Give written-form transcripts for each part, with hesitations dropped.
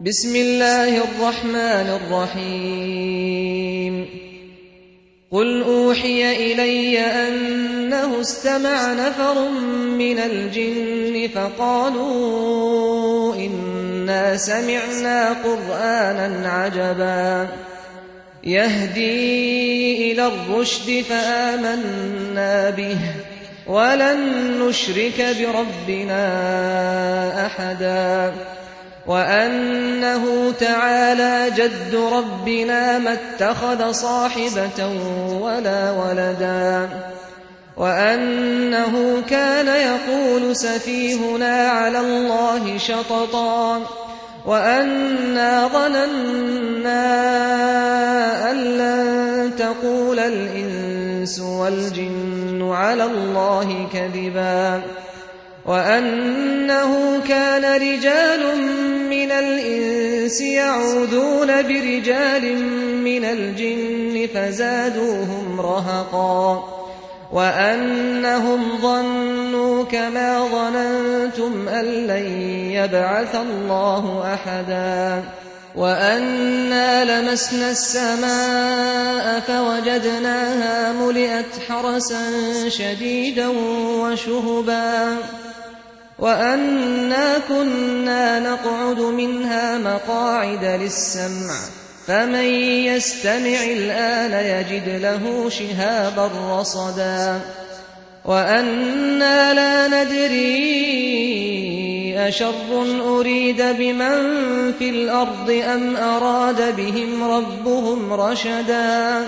بسم الله الرحمن الرحيم قل أوحي إلي أنه استمع نفر من الجن فقالوا إنا سمعنا قرآنا عجبا يهدي إلى الرشد فآمنا به ولن نشرك بربنا أحدا وأنه تعالى جد ربنا ما اتخذ صاحبة ولا ولدا وأنه كان يقول سفيهنا على الله شططا وأنا ظننا أن لن تقول الإنس والجن على الله كذبا وأنه كان رجال من الإنس يعوذون برجال من الجن فزادوهم رهقا وأنهم ظنوا كما ظننتم أن لن يبعث الله أحدا وأنا لمسنا السماء فوجدناها ملئت حرسا شديدا وشهبا وأنا كنا نقعد منها مقاعد للسمع فمن يستمع الآن يجد له شهابا رصدا وأنا لا ندري أشر أريد بمن في الأرض أم أراد بهم ربهم رشدا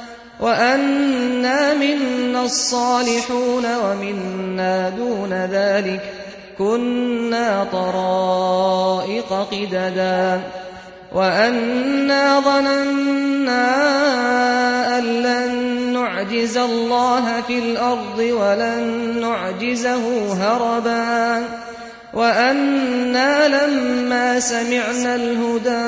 وأنا منا الصالحون ومنا دون ذلك كنا طرائق قددا وأنا ظننا أن لن نعجز الله في الأرض ولن نعجزه هربا وأنا لما سمعنا الهدى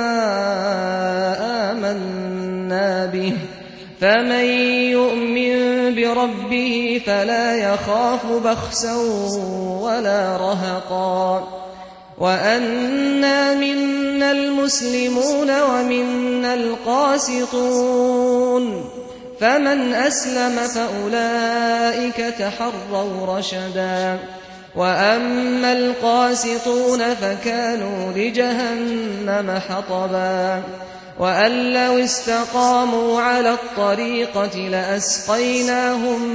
آمنا به فمن يؤمن بربه فلا يخاف بخسا ولا رهقا وأنا منا المسلمون ومنا القاسطون فمن أسلم فأولئك تحروا رشدا وأما القاسطون فكانوا لجهنم حطبا وأن لو استقاموا على الطريقة لأسقيناهم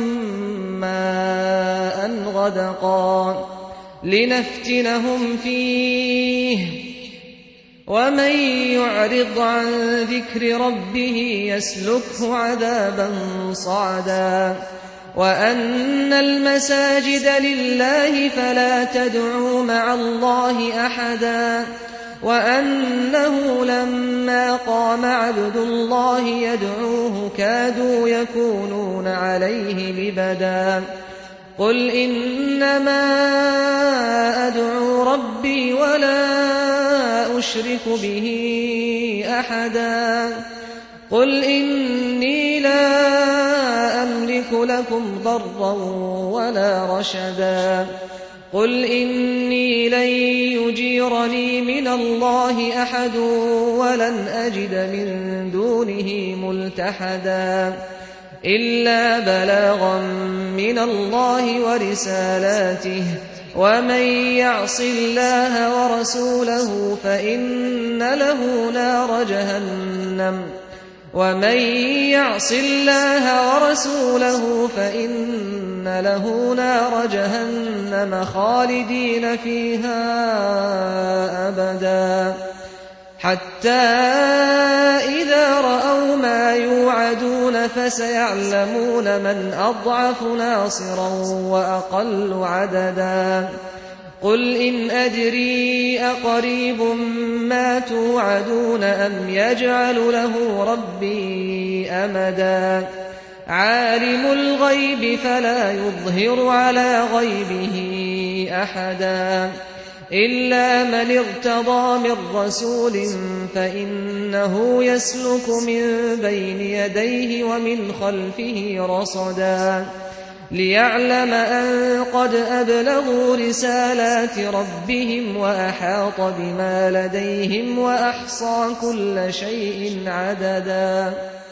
ماء غدقا لنفتنهم فيه ومن يعرض عن ذكر ربه يسلكه عذابا صعدا وأن المساجد لله فلا تدعوا مع الله أحدا وأنه لما قام عبد الله يدعوه كادوا يكونون عليه لبدا قل إنما أدعو ربي ولا أشرك به أحدا قل إني لا أملك لكم ضرا ولا رشدا قل إني لن يجيرني من الله أحد ولن أجد من دونه ملتحدا إلا بلاغا من الله ورسالاته ومن يعص الله ورسوله فإن له نار جهنم ومن يعص الله ورسوله فإن له نار جهنم خالدين فيها أبدا حتى إذا رأوا ما يوعدون فسيعلمون من أضعف ناصرا وأقل عددا قل إن أدري أقريب ما توعدون أم يجعل له ربي أمدا عالم الغيب فلا يظهر على غيبه أحدا إلا من ارتضى من رسول فإنه يسلك من بين يديه ومن خلفه رصدا ليعلم أن قد أبلغوا رسالات ربهم وأحاط بما لديهم وأحصى كل شيء عددا